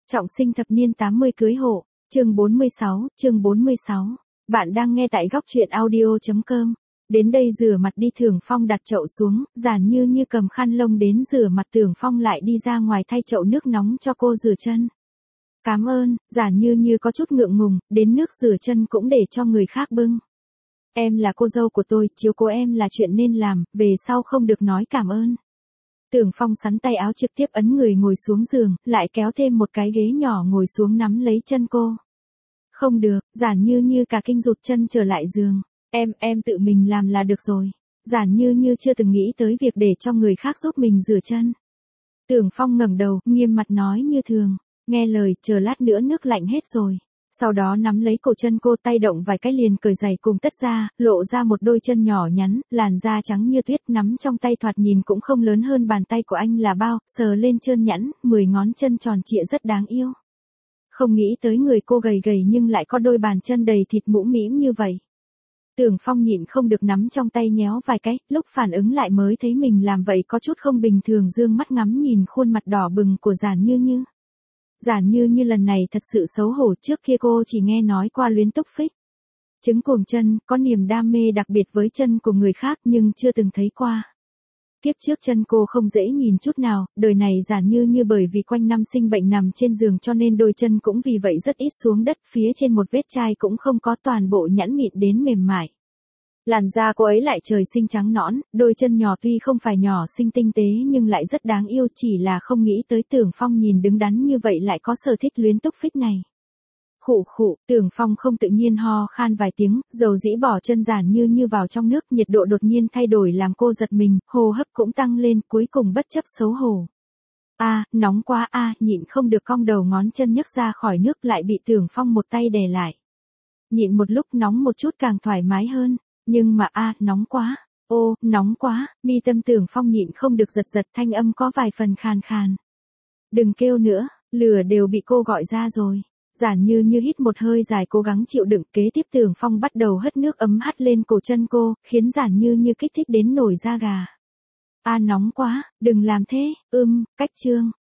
Trọng sinh thập niên 80 cưới hộ, chương 46. Bạn đang nghe tại góc truyện audio.com. Đến đây rửa mặt đi. Tưởng Phong đặt chậu xuống, Giản Như cầm khăn lông đến rửa mặt. Tưởng Phong lại đi ra ngoài thay chậu nước nóng cho cô rửa chân. Cảm ơn. Giản Như có chút ngượng ngùng, đến nước rửa chân cũng để cho người khác bưng. Em là cô dâu của tôi, chiếu cố em là chuyện nên làm, về sau không được nói cảm ơn. Tưởng Phong sắn tay áo trực tiếp ấn người ngồi xuống giường, lại kéo thêm một cái ghế nhỏ ngồi xuống nắm lấy chân cô. Không được. Giản Như cả kinh rụt chân trở lại giường. Em tự mình làm là được rồi. Giản Như chưa từng nghĩ tới việc để cho người khác giúp mình rửa chân. Tưởng Phong ngẩng đầu, nghiêm mặt nói như thường. Nghe lời, chờ lát nữa nước lạnh hết rồi. Sau đó nắm lấy cổ chân cô, tay động vài cái liền cởi giày cùng tất ra, lộ ra một đôi chân nhỏ nhắn, làn da trắng như tuyết, nắm trong tay thoạt nhìn cũng không lớn hơn bàn tay của anh là bao, sờ lên trơn nhẵn, 10 ngón chân tròn trịa rất đáng yêu. Không nghĩ tới người cô gầy nhưng lại có đôi bàn chân đầy thịt mũm mĩm như vậy. Tưởng Phong nhịn không được nắm trong tay nhéo vài cái, lúc phản ứng lại mới thấy mình làm vậy có chút không bình thường, dương mắt ngắm nhìn khuôn mặt đỏ bừng của Giản Như. Giản Như lần này thật sự xấu hổ, trước kia cô chỉ nghe nói qua luyến túc phích. Trứng cuồng chân, có niềm đam mê đặc biệt với chân của người khác nhưng chưa từng thấy qua. Kiếp trước chân cô không dễ nhìn chút nào, đời này Giản Như bởi vì quanh năm sinh bệnh nằm trên giường cho nên đôi chân cũng vì vậy rất ít xuống đất, phía trên một vết chai cũng không có, toàn bộ nhẵn mịn đến mềm mại. Làn da cô ấy lại trời sinh trắng nõn, đôi chân nhỏ tuy không phải nhỏ xinh tinh tế nhưng lại rất đáng yêu, chỉ là không nghĩ tới Tưởng Phong nhìn đứng đắn như vậy lại có sở thích luyến túc phích này. Khụ, Tưởng Phong không tự nhiên ho khan vài tiếng, dầu dĩ bỏ chân Giản Như vào trong nước, nhiệt độ đột nhiên thay đổi làm cô giật mình, hô hấp cũng tăng lên, cuối cùng bất chấp xấu hổ. Nóng quá nhịn không được cong đầu ngón chân nhấc ra khỏi nước, lại bị Tưởng Phong một tay đè lại. Nhịn một lúc, nóng một chút càng thoải mái hơn. Nhưng mà nóng quá. Nóng quá. Mi tâm Tưởng Phong nhịn không được giật, thanh âm có vài phần khàn khàn. Đừng kêu nữa, lửa đều bị cô gọi ra rồi. Giản Như hít một hơi dài cố gắng chịu đựng, kế tiếp Tưởng Phong bắt đầu hất nước ấm hắt lên cổ chân cô, khiến Giản Như kích thích đến nổi da gà. Nóng quá, đừng làm thế. Cách chương.